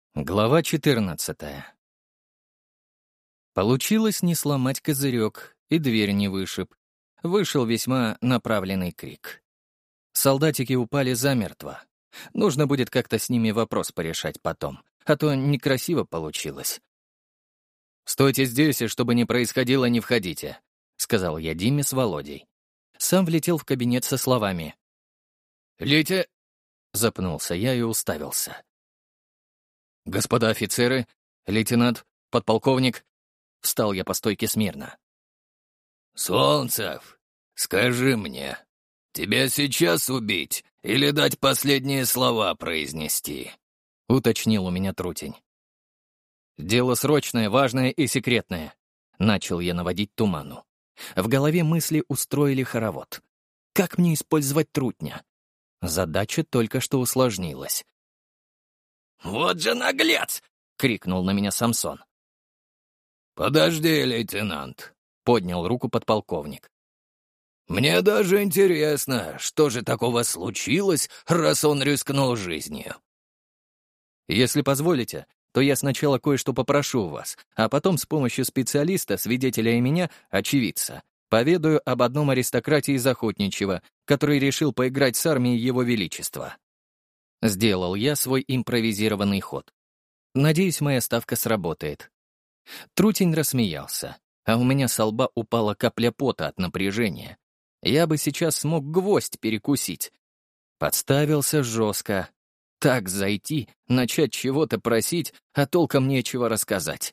Глава 14. Получилось не сломать козырек, и дверь не вышиб. Вышел весьма направленный крик. Солдатики упали замертво. Нужно будет как-то с ними вопрос порешать потом, а то некрасиво получилось. «Стойте здесь, и чтобы не происходило, не входите», — сказал я Диме с Володей. Сам влетел в кабинет со словами. «Лите...» — запнулся я и уставился. «Господа офицеры, лейтенант, подполковник...» Встал я по стойке смирно. «Солнцев, скажи мне, тебя сейчас убить или дать последние слова произнести?» — уточнил у меня Трутень. «Дело срочное, важное и секретное», — начал я наводить туману. В голове мысли устроили хоровод. Как мне использовать Трутня? Задача только что усложнилась. «Вот же наглец!» — крикнул на меня Самсон. «Подожди, лейтенант», — поднял руку подполковник. «Мне даже интересно, что же такого случилось, раз он рискнул жизнью». «Если позволите, то я сначала кое-что попрошу у вас, а потом с помощью специалиста, свидетеля и меня, очевидца, поведаю об одном аристократе из Охотничьего, который решил поиграть с армией Его Величества». Сделал я свой импровизированный ход. Надеюсь, моя ставка сработает. Трутень рассмеялся, а у меня со лба упала капля пота от напряжения. Я бы сейчас смог гвоздь перекусить. Подставился жестко. Так зайти, начать чего-то просить, а толком нечего рассказать.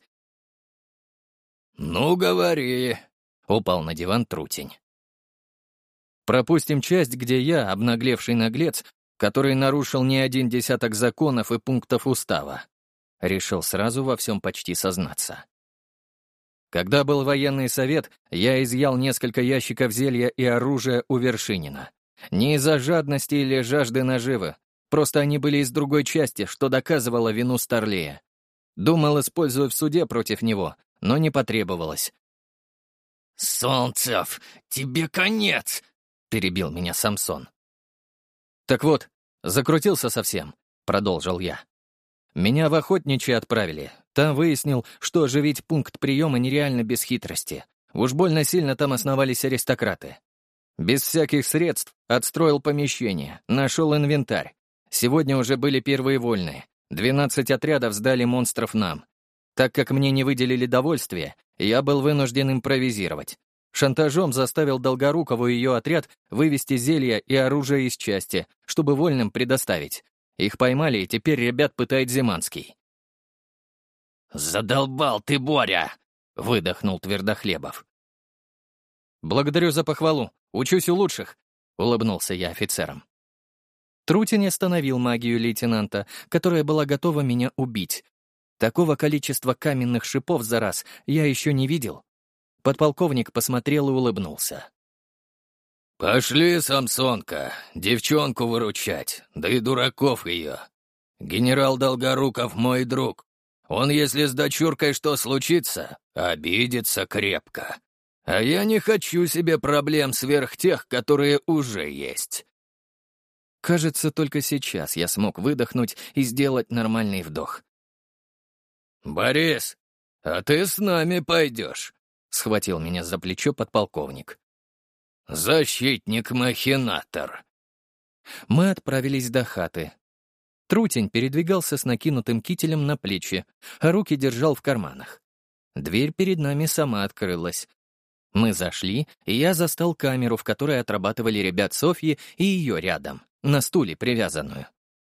«Ну, говори», — упал на диван Трутень. Пропустим часть, где я, обнаглевший наглец, который нарушил не один десяток законов и пунктов устава. Решил сразу во всем почти сознаться. Когда был военный совет, я изъял несколько ящиков зелья и оружия у Вершинина. Не из-за жадности или жажды наживы, просто они были из другой части, что доказывало вину Старлея. Думал, использую в суде против него, но не потребовалось. «Солнцев, тебе конец!» — перебил меня Самсон. «Так вот, закрутился совсем», — продолжил я. «Меня в Охотничьи отправили. Там выяснил, что оживить пункт приема нереально без хитрости. Уж больно сильно там основались аристократы. Без всяких средств отстроил помещение, нашел инвентарь. Сегодня уже были первые вольные. 12 отрядов сдали монстров нам. Так как мне не выделили довольствие, я был вынужден импровизировать. Шантажом заставил Долгорукову и ее отряд вывести зелья и оружие из части, чтобы вольным предоставить. Их поймали, и теперь ребят пытает Зиманский. «Задолбал ты, Боря!» — выдохнул Твердохлебов. «Благодарю за похвалу. Учусь у лучших», — улыбнулся я офицерам. Трутень остановил магию лейтенанта, которая была готова меня убить. Такого количества каменных шипов за раз я еще не видел. Подполковник посмотрел и улыбнулся. «Пошли, Самсонка, девчонку выручать, да и дураков ее. Генерал Долгоруков мой друг. Он, если с дочуркой что случится, обидится крепко. А я не хочу себе проблем сверх тех, которые уже есть». Кажется, только сейчас я смог выдохнуть и сделать нормальный вдох. «Борис, а ты с нами пойдешь», — схватил меня за плечо подполковник. «Защитник-махинатор». Мы отправились до хаты. Трутень передвигался с накинутым кителем на плечи, а руки держал в карманах. Дверь перед нами сама открылась. Мы зашли, и я застал камеру, в которой отрабатывали ребят Софьи и ее рядом, на стуле привязанную.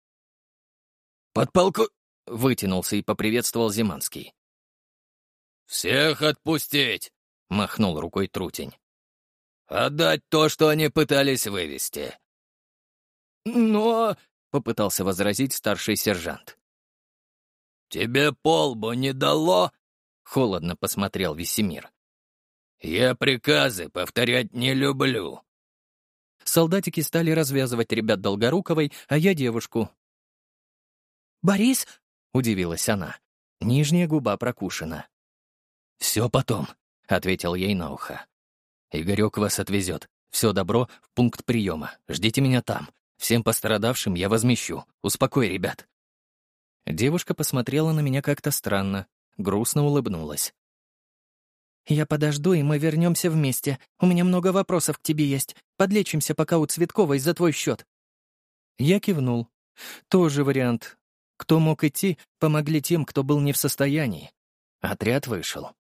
Вытянулся и поприветствовал Зиманский. «Всех отпустить!» — махнул рукой Трутень. «Отдать то, что они пытались вывести». «Но...» — попытался возразить старший сержант. «Тебе полбу не дало?» — холодно посмотрел Весемир. «Я приказы повторять не люблю». Солдатики стали развязывать ребят Долгоруковой, а я девушку. «Борис?» — удивилась она. Нижняя губа прокушена. «Все потом», — ответил ей на ухо. «Игорек вас отвезет. Все добро в пункт приема. Ждите меня там. Всем пострадавшим я возмещу. Успокой ребят». Девушка посмотрела на меня как-то странно, грустно улыбнулась. «Я подожду, и мы вернемся вместе. У меня много вопросов к тебе есть. Подлечимся пока у Цветковой за твой счет». Я кивнул. Тоже вариант. Кто мог идти, помогли тем, кто был не в состоянии. Отряд вышел.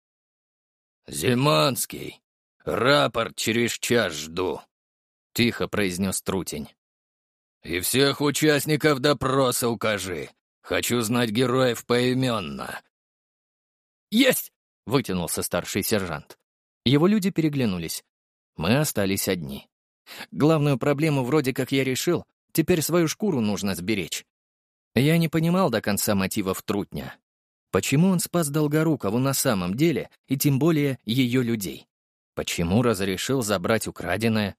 «Зиманский, рапорт через час жду», — тихо произнес Трутень. «И всех участников допроса укажи. Хочу знать героев поименно». «Есть!» — вытянулся старший сержант. Его люди переглянулись. Мы остались одни. Главную проблему вроде как я решил, теперь свою шкуру нужно сберечь. Я не понимал до конца мотивов Трутня. Почему он спас Долгорукову на самом деле, и тем более ее людей? Почему разрешил забрать украденное?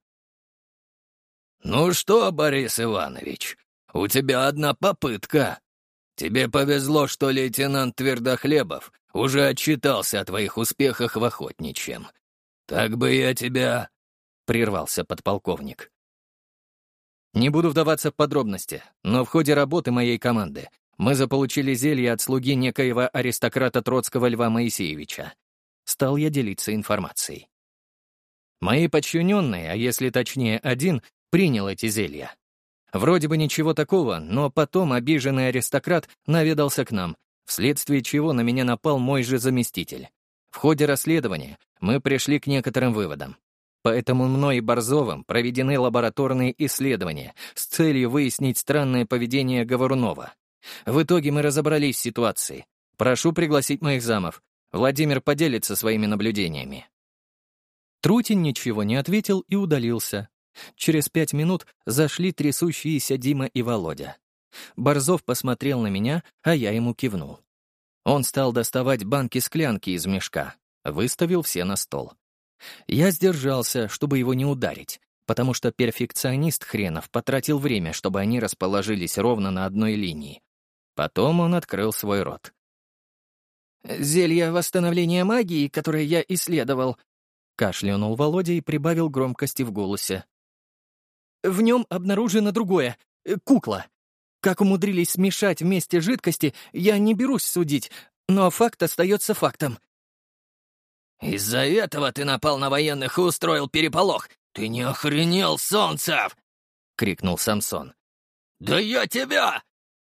«Ну что, Борис Иванович, у тебя одна попытка. Тебе повезло, что лейтенант Твердохлебов уже отчитался о твоих успехах в охотничьем. Так бы я тебя...» — прервался подполковник. Не буду вдаваться в подробности, но в ходе работы моей команды мы заполучили зелье от слуги некоего аристократа Троцкого Льва Моисеевича. Стал я делиться информацией. Мои подчиненные, а если точнее один, принял эти зелья. Вроде бы ничего такого, но потом обиженный аристократ наведался к нам, вследствие чего на меня напал мой же заместитель. В ходе расследования мы пришли к некоторым выводам. Поэтому мной и Борзовым проведены лабораторные исследования с целью выяснить странное поведение Говорунова. В итоге мы разобрались в ситуации. Прошу пригласить моих замов. Владимир поделится своими наблюдениями». Трутень ничего не ответил и удалился. Через 5 минут зашли трясущиеся Дима и Володя. Борзов посмотрел на меня, а я ему кивнул. Он стал доставать банки-склянки из мешка, выставил все на стол. Я сдержался, чтобы его не ударить, потому что перфекционист хренов потратил время, чтобы они расположились ровно на одной линии. Потом он открыл свой рот. «Зелье восстановления магии, которое я исследовал», — кашлянул Володя и прибавил громкости в голосе. «В нем обнаружено другое — кукла. Как умудрились смешать вместе жидкости, я не берусь судить, но факт остается фактом». «Из-за этого ты напал на военных и устроил переполох. Ты не охренел, Солнцев!» — крикнул Самсон. «Да я тебя!»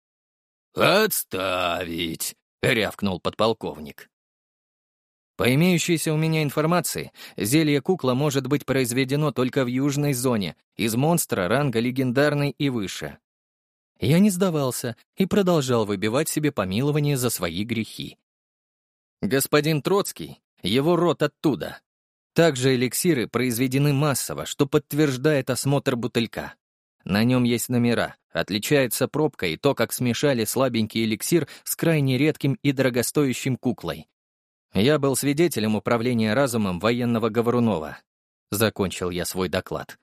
«Отставить!» — рявкнул подполковник. По имеющейся у меня информации, зелье кукла может быть произведено только в южной зоне, из монстра ранга легендарный и выше. Я не сдавался и продолжал выбивать себе помилование за свои грехи. Господин Троцкий, его род оттуда. Также эликсиры произведены массово, что подтверждает осмотр бутылька. На нем есть номера, отличается пробка и то, как смешали слабенький эликсир с крайне редким и дорогостоящим куклой. Я был свидетелем управления разумом военного Говорунова. Закончил я свой доклад.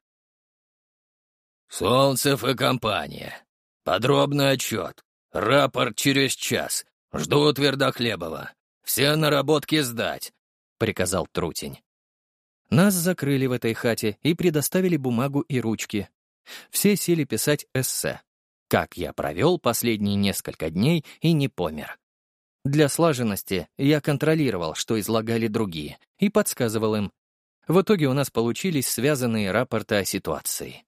«Солнцев и компания. Подробный отчет. Рапорт через час. Жду Твердохлебова. Все наработки сдать», — приказал Трутень. Нас закрыли в этой хате и предоставили бумагу и ручки. Все сели писать эссе. Как я провел последние несколько дней и не помер. Для слаженности я контролировал, что излагали другие, и подсказывал им. В итоге у нас получились связанные рапорты о ситуации.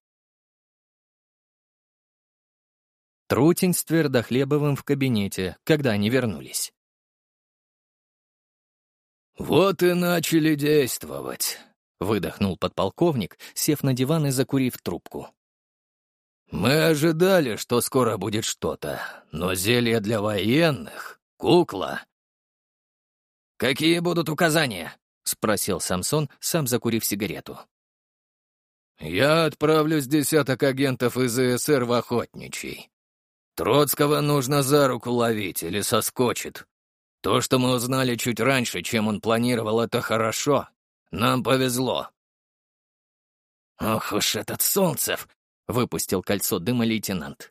Трутень с Твердохлебовым в кабинете, когда они вернулись. «Вот и начали действовать», — выдохнул подполковник, сев на диван и закурив трубку. «Мы ожидали, что скоро будет что-то, но зелье для военных, кукла...» «Какие будут указания?» — спросил Самсон, сам закурив сигарету. «Я отправлю с десяток агентов из СССР в охотничий. Троцкого нужно за руку ловить или соскочит. То, что мы узнали чуть раньше, чем он планировал, это хорошо. Нам повезло». «Ох уж этот Солнцев!» — выпустил кольцо дыма лейтенант.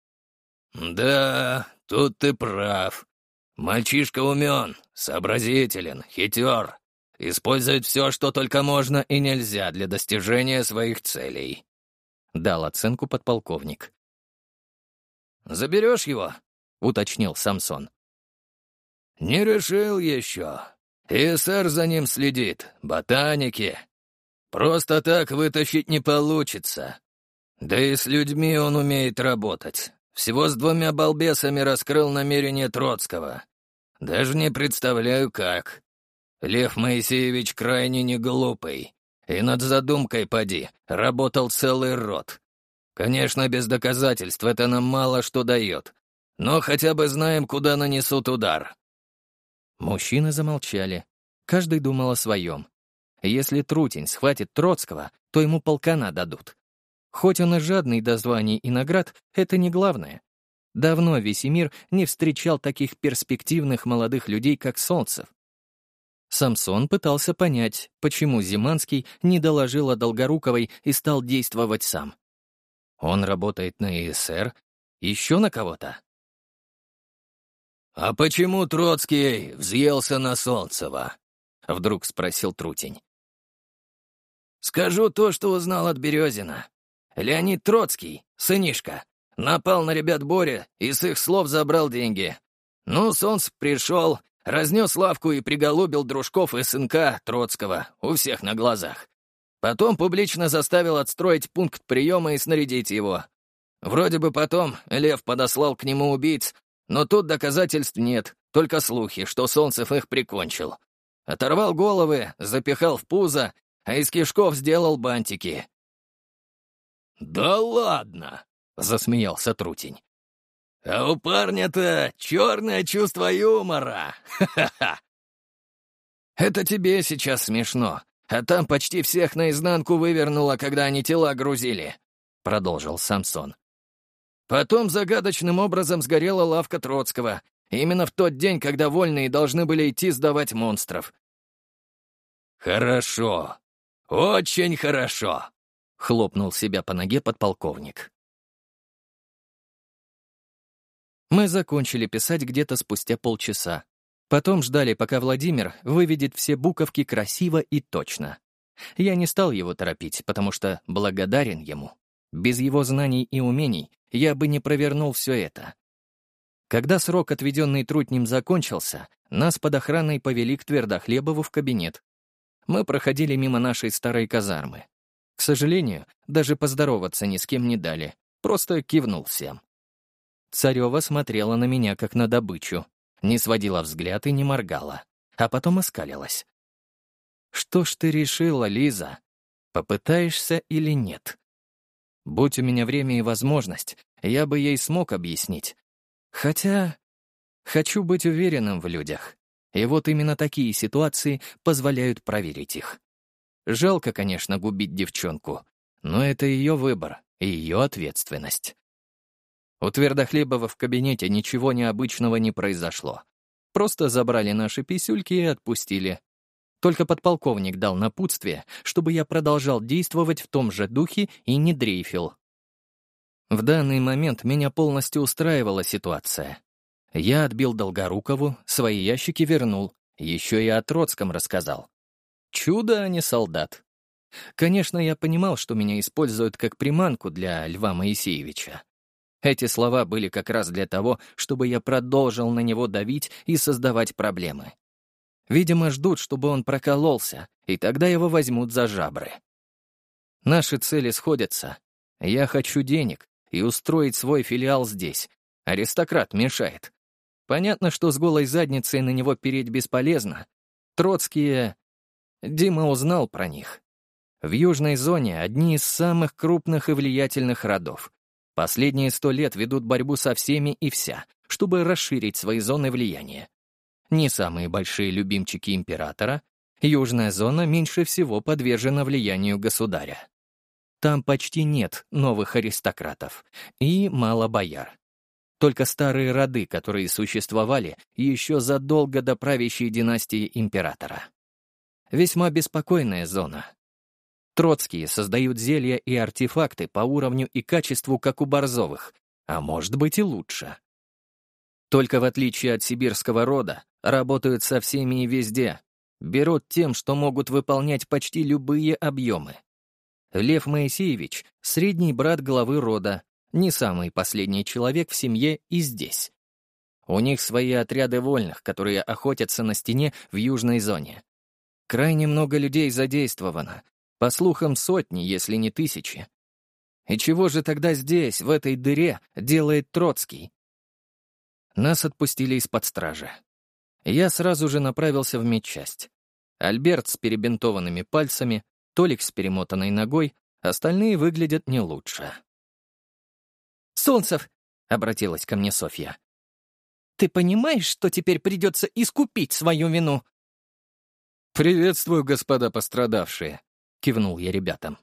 «Да, тут ты прав. Мальчишка умен, сообразителен, хитер. Использует все, что только можно и нельзя для достижения своих целей», — дал оценку подполковник. «Заберешь его?» — уточнил Самсон. «Не решил еще. ИСР за ним следит, ботаники. Просто так вытащить не получится. Да и с людьми он умеет работать. Всего с 2 балбесами раскрыл намерение Троцкого. Даже не представляю, как. Лев Моисеевич крайне не глупый. И над задумкой, поди, работал целый род. Конечно, без доказательств это нам мало что дает. Но хотя бы знаем, куда нанесут удар». Мужчины замолчали. Каждый думал о своем. Если Трутень схватит Троцкого, то ему полкана дадут. Хоть он и жадный до званий и наград, это не главное. Давно весь мир не встречал таких перспективных молодых людей, как Солнцев. Самсон пытался понять, почему Зиманский не доложил о Долгоруковой и стал действовать сам. Он работает на ИСР? Еще на кого-то? «А почему Троцкий взъелся на Солнцева?» — вдруг спросил Трутень. «Скажу то, что узнал от Березина. Леонид Троцкий, сынишка, напал на ребят Боря и с их слов забрал деньги. Ну, Солнцев пришел, разнес лавку и приголубил дружков и сынка Троцкого у всех на глазах. Потом публично заставил отстроить пункт приема и снарядить его. Вроде бы потом Лев подослал к нему убийц, но тут доказательств нет, только слухи, что Солнцев их прикончил. Оторвал головы, запихал в пузо, а из кишков сделал бантики». «Да ладно!» — засмеялся Трутень. «А у парня-то черное чувство юмора! Ха-ха-ха!» «Это тебе сейчас смешно, а там почти всех наизнанку вывернуло, когда они тела грузили», — продолжил Самсон. «Потом загадочным образом сгорела лавка Троцкого, именно в тот день, когда вольные должны были идти сдавать монстров». «Хорошо, очень хорошо», — хлопнул себя по ноге подполковник. Мы закончили писать где-то спустя полчаса. Потом ждали, пока Владимир выведет все буковки красиво и точно. Я не стал его торопить, потому что благодарен ему. Без его знаний и умений я бы не провернул все это. Когда срок, отведенный Трутнем, закончился, нас под охраной повели к Твердохлебову в кабинет. Мы проходили мимо нашей старой казармы. К сожалению, даже поздороваться ни с кем не дали, просто кивнул всем. Царева смотрела на меня, как на добычу, не сводила взгляд и не моргала, а потом оскалилась. «Что ж ты решила, Лиза? Попытаешься или нет?» Будь у меня время и возможность, я бы ей смог объяснить. Хотя хочу быть уверенным в людях. И вот именно такие ситуации позволяют проверить их. Жалко, конечно, губить девчонку, но это ее выбор и ее ответственность. У Твердохлебова в кабинете ничего необычного не произошло. Просто забрали наши писюльки и отпустили. Только подполковник дал напутствие, чтобы я продолжал действовать в том же духе и не дрейфил. В данный момент меня полностью устраивала ситуация. Я отбил Долгорукову, свои ящики вернул, еще и о Троцком рассказал. Чудо, а не солдат. Конечно, я понимал, что меня используют как приманку для Льва Моисеевича. Эти слова были как раз для того, чтобы я продолжил на него давить и создавать проблемы. Видимо, ждут, чтобы он прокололся, и тогда его возьмут за жабры. Наши цели сходятся. Я хочу денег и устроить свой филиал здесь. Аристократ мешает. Понятно, что с голой задницей на него переть бесполезно. Троцкие... Дима узнал про них. В южной зоне одни из самых крупных и влиятельных родов. Последние 100 лет ведут борьбу со всеми и вся, чтобы расширить свои зоны влияния. Не самые большие любимчики императора, южная зона меньше всего подвержена влиянию государя. Там почти нет новых аристократов и мало бояр. Только старые роды, которые существовали еще задолго до правящей династии императора. Весьма беспокойная зона. Троцкие создают зелья и артефакты по уровню и качеству, как у Борзовых, а может быть и лучше. Только в отличие от сибирского рода, работают со всеми и везде, берут тем, что могут выполнять почти любые объемы. Лев Моисеевич — средний брат главы рода, не самый последний человек в семье и здесь. У них свои отряды вольных, которые охотятся на стене в южной зоне. Крайне много людей задействовано. По слухам, сотни, если не тысячи. И чего же тогда здесь, в этой дыре, делает Троцкий? Нас отпустили из-под стражи. Я сразу же направился в медчасть. Альберт с перебинтованными пальцами, Толик с перемотанной ногой, остальные выглядят не лучше. «Солнцев!» — обратилась ко мне Софья. «Ты понимаешь, что теперь придется искупить свою вину?» «Приветствую, господа пострадавшие», — кивнул я ребятам.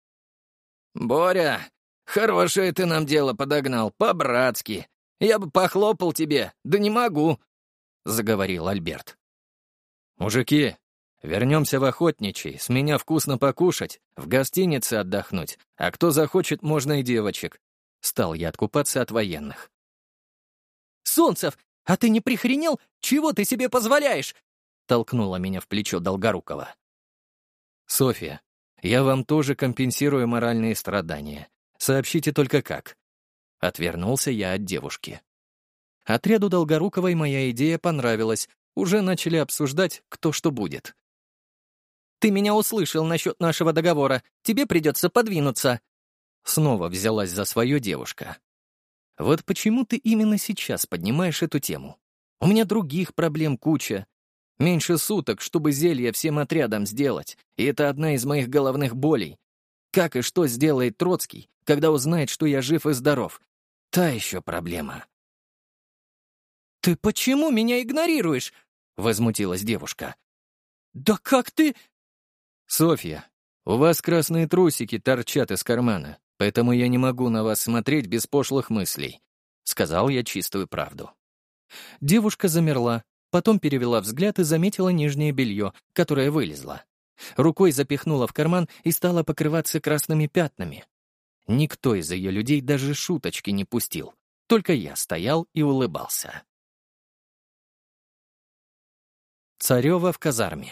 «Боря, хорошее ты нам дело подогнал, по-братски. Я бы похлопал тебе, да не могу», — заговорил Альберт. «Мужики, вернемся в Охотничий, с меня вкусно покушать, в гостинице отдохнуть, а кто захочет, можно и девочек». Стал я откупаться от военных. «Солнцев, а ты не прихренел? Чего ты себе позволяешь?» Толкнула меня в плечо Долгорукова. «Софья, я вам тоже компенсирую моральные страдания. Сообщите только как». Отвернулся я от девушки. Отряду Долгоруковой моя идея понравилась. Уже начали обсуждать, кто что будет. «Ты меня услышал насчет нашего договора. Тебе придется подвинуться». Снова взялась за свое девушка. «Вот почему ты именно сейчас поднимаешь эту тему? У меня других проблем куча. Меньше суток, чтобы зелье всем отрядам сделать, и это одна из моих головных болей. Как и что сделает Троцкий, когда узнает, что я жив и здоров? Та еще проблема». «Ты почему меня игнорируешь?» — возмутилась девушка. «Да как ты...» «Софья, у вас красные трусики торчат из кармана, поэтому я не могу на вас смотреть без пошлых мыслей», — сказал я чистую правду. Девушка замерла, потом перевела взгляд и заметила нижнее белье, которое вылезло. Рукой запихнула в карман и стала покрываться красными пятнами. Никто из ее людей даже шуточки не пустил, только я стоял и улыбался. Царева в казарме.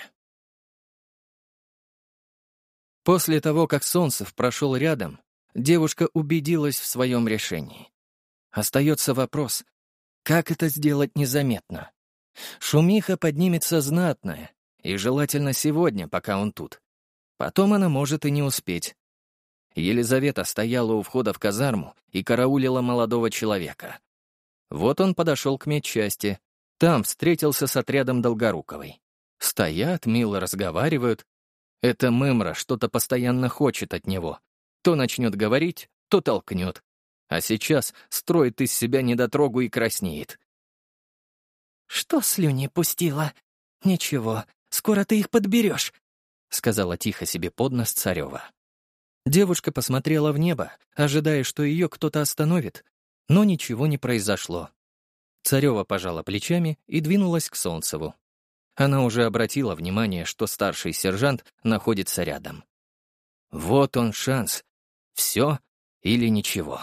После того, как Солнцев прошел рядом, девушка убедилась в своем решении. Остается вопрос, как это сделать незаметно? Шумиха поднимется знатная, и желательно сегодня, пока он тут. Потом она может и не успеть. Елизавета стояла у входа в казарму и караулила молодого человека. Вот он подошел к медчасти. Там встретился с отрядом Долгоруковой. Стоят, мило разговаривают. Эта мымра что-то постоянно хочет от него. То начнет говорить, то толкнет. А сейчас строит из себя недотрогу и краснеет. «Что слюни пустила? Ничего, скоро ты их подберешь», — сказала тихо себе под нос Царева. Девушка посмотрела в небо, ожидая, что ее кто-то остановит, но ничего не произошло. Царева пожала плечами и двинулась к Солнцеву. Она уже обратила внимание, что старший сержант находится рядом. Вот он шанс. Все или ничего.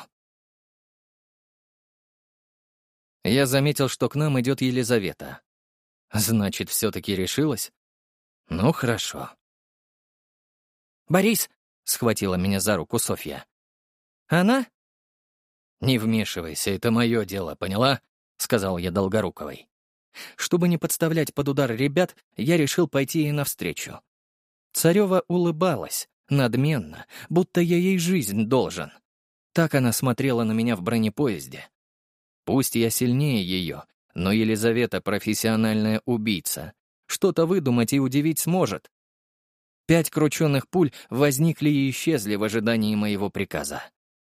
Я заметил, что к нам идет Елизавета. Значит, все-таки решилась? Ну, хорошо. «Борис!» — схватила меня за руку Софья. «Она?» «Не вмешивайся, это мое дело, поняла?» — сказал я Долгоруковой. Чтобы не подставлять под удар ребят, я решил пойти ей навстречу. Царева улыбалась, надменно, будто я ей жизнь должен. Так она смотрела на меня в бронепоезде. Пусть я сильнее ее, но Елизавета — профессиональная убийца. Что-то выдумать и удивить сможет. 5 крученных пуль возникли и исчезли в ожидании моего приказа.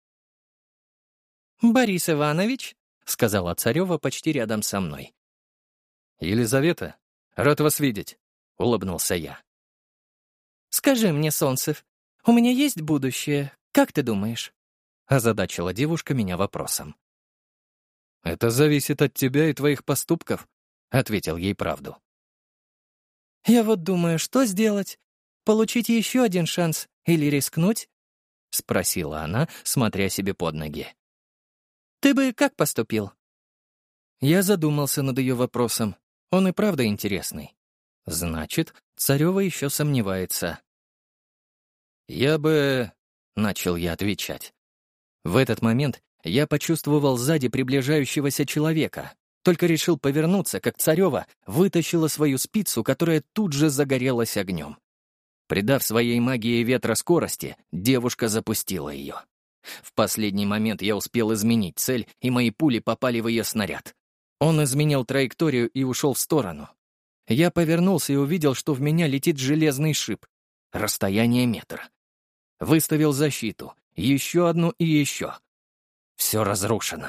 «Борис Иванович?» — сказала Царева почти рядом со мной. «Елизавета, рад вас видеть», — улыбнулся я. «Скажи мне, Солнцев, у меня есть будущее, как ты думаешь?» — озадачила девушка меня вопросом. «Это зависит от тебя и твоих поступков», — ответил ей правду. «Я вот думаю, что сделать? Получить еще один шанс или рискнуть?» — спросила она, смотря себе под ноги. «Ты бы как поступил?» Я задумался над ее вопросом. Он и правда интересный. Значит, Царева еще сомневается. «Я бы...» — начал я отвечать. В этот момент я почувствовал сзади приближающегося человека. Только решил повернуться, как Царева вытащила свою спицу, которая тут же загорелась огнем. Придав своей магии ветра скорости, девушка запустила ее. В последний момент я успел изменить цель, и мои пули попали в ее снаряд. Он изменил траекторию и ушел в сторону. Я повернулся и увидел, что в меня летит железный шип. Расстояние метр. Выставил защиту. Еще одну и еще. Все разрушено.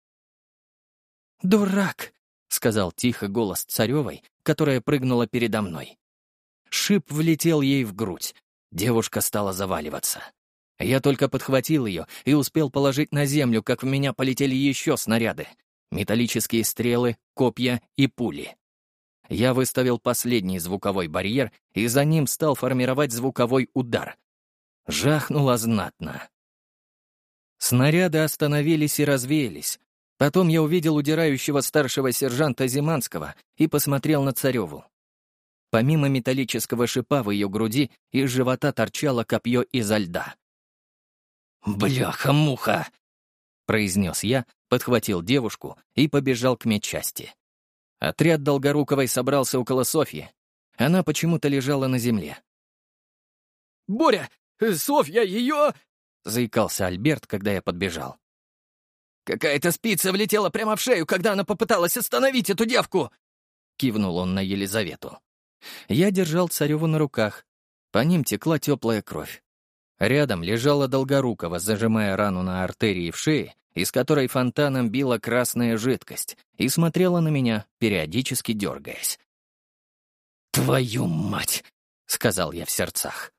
«Дурак!» — сказал тихо голос Царевой, которая прыгнула передо мной. Шип влетел ей в грудь. Девушка стала заваливаться. Я только подхватил ее и успел положить на землю, как в меня полетели еще снаряды. Металлические стрелы, копья и пули. Я выставил последний звуковой барьер и за ним стал формировать звуковой удар. Жахнуло знатно. Снаряды остановились и развеялись. Потом я увидел удирающего старшего сержанта Зиманского и посмотрел на Цареву. Помимо металлического шипа в ее груди, из живота торчало копье изо льда. «Бляха-муха!» — произнес я, подхватил девушку и побежал к медчасти. Отряд Долгоруковой собрался около Софьи. Она почему-то лежала на земле. «Боря! Софья, ее...» — заикался Альберт, когда я подбежал. «Какая-то спица влетела прямо в шею, когда она попыталась остановить эту девку!» — кивнул он на Елизавету. Я держал Цареву на руках. По ним текла теплая кровь. Рядом лежала Долгорукова, зажимая рану на артерии в шее, из которой фонтаном била красная жидкость, и смотрела на меня, периодически дергаясь. «Твою мать!» — сказал я в сердцах.